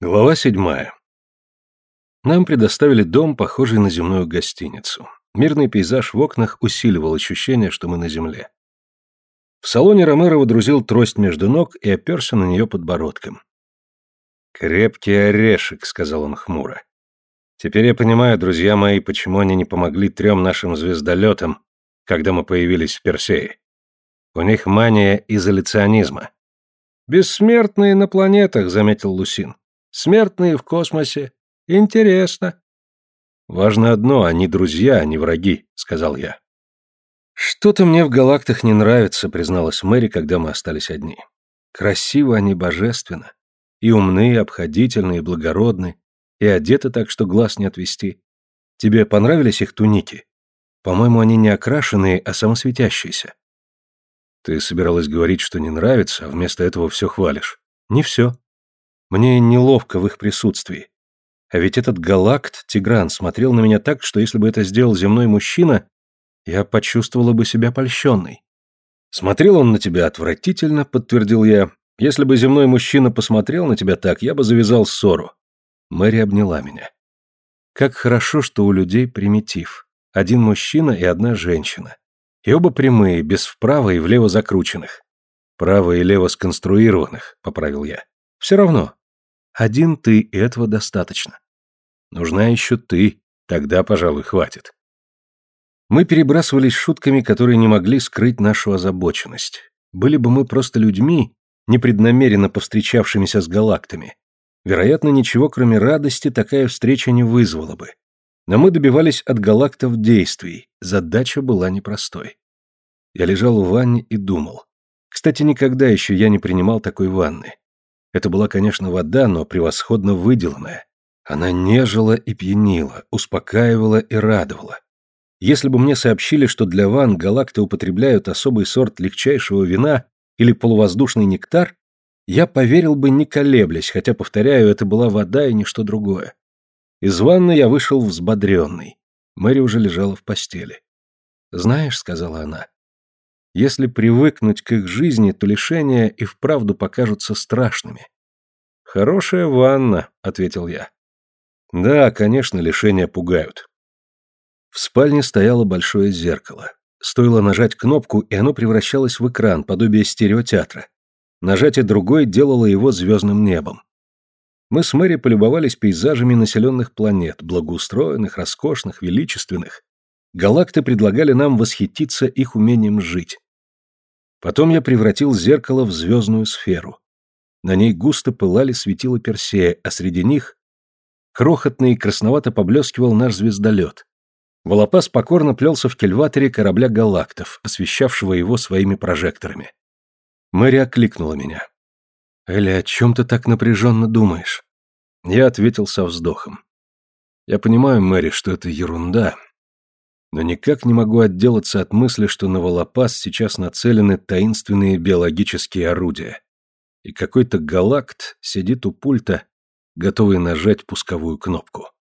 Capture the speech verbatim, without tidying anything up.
Глава седьмая. Нам предоставили дом, похожий на земную гостиницу. Мирный пейзаж в окнах усиливал ощущение, что мы на земле. В салоне Ромеро водрузил трость между ног и оперся на нее подбородком. «Крепкий орешек», — сказал он хмуро. «Теперь я понимаю, друзья мои, почему они не помогли трем нашим звездолетам, когда мы появились в Персее. У них мания изоляционизма». «Бессмертные на планетах», — заметил Лусин. «Смертные в космосе. Интересно». «Важно одно, они друзья, а не враги», — сказал я. «Что-то мне в галактах не нравится», — призналась Мэри, когда мы остались одни. «Красиво они, божественно. И умны, и обходительны, и благородны, и одеты так, что глаз не отвести. Тебе понравились их туники? По-моему, они не окрашенные, а самосветящиеся». «Ты собиралась говорить, что не нравится, а вместо этого все хвалишь». «Не все. Мне неловко в их присутствии. А ведь этот галакт, Тигран, смотрел на меня так, что если бы это сделал земной мужчина, я почувствовала бы себя польщенной». «Смотрел он на тебя отвратительно», — подтвердил я. «Если бы земной мужчина посмотрел на тебя так, я бы завязал ссору». Мэри обняла меня. «Как хорошо, что у людей примитив. Один мужчина и одна женщина. И оба прямые, без вправо и влево закрученных». «Право и лево сконструированных», — поправил я. «Все равно. Один ты, и этого достаточно. Нужна еще ты, тогда, пожалуй, хватит». Мы перебрасывались шутками, которые не могли скрыть нашу озабоченность. Были бы мы просто людьми, непреднамеренно повстречавшимися с галактами. Вероятно, ничего, кроме радости, такая встреча не вызвала бы. Но мы добивались от галактов действий, задача была непростой. Я лежал в ванне и думал. Кстати, никогда еще я не принимал такой ванны. Это была, конечно, вода, но превосходно выделанная. Она нежила и пьянила, успокаивала и радовала. Если бы мне сообщили, что для ванн галакты употребляют особый сорт легчайшего вина или полувоздушный нектар, я поверил бы, не колеблясь, хотя, повторяю, это была вода и ничто другое. Из ванны я вышел взбодренный. Мэри уже лежала в постели. «Знаешь», — сказала она, — «если привыкнуть к их жизни, то лишения и вправду покажутся страшными». «Хорошая ванна», — ответил я. «Да, конечно, лишения пугают». В спальне стояло большое зеркало. Стоило нажать кнопку, и оно превращалось в экран, подобие стереотеатра. Нажатие другой делало его звездным небом. Мы с Мэри полюбовались пейзажами населенных планет, благоустроенных, роскошных, величественных. Галакты предлагали нам восхититься их умением жить. Потом я превратил зеркало в звездную сферу. На ней густо пылали светила Персея, а среди них крохотный красновато поблескивал наш звездолет. Волопас покорно плелся в кильваторе корабля галактов, освещавшего его своими прожекторами. Мэри окликнула меня. «Элли, о чем ты так напряженно думаешь?» Я ответил со вздохом. «Я понимаю, Мэри, что это ерунда, но никак не могу отделаться от мысли, что на Волопас сейчас нацелены таинственные биологические орудия, и какой-то галакт сидит у пульта, готовый нажать пусковую кнопку».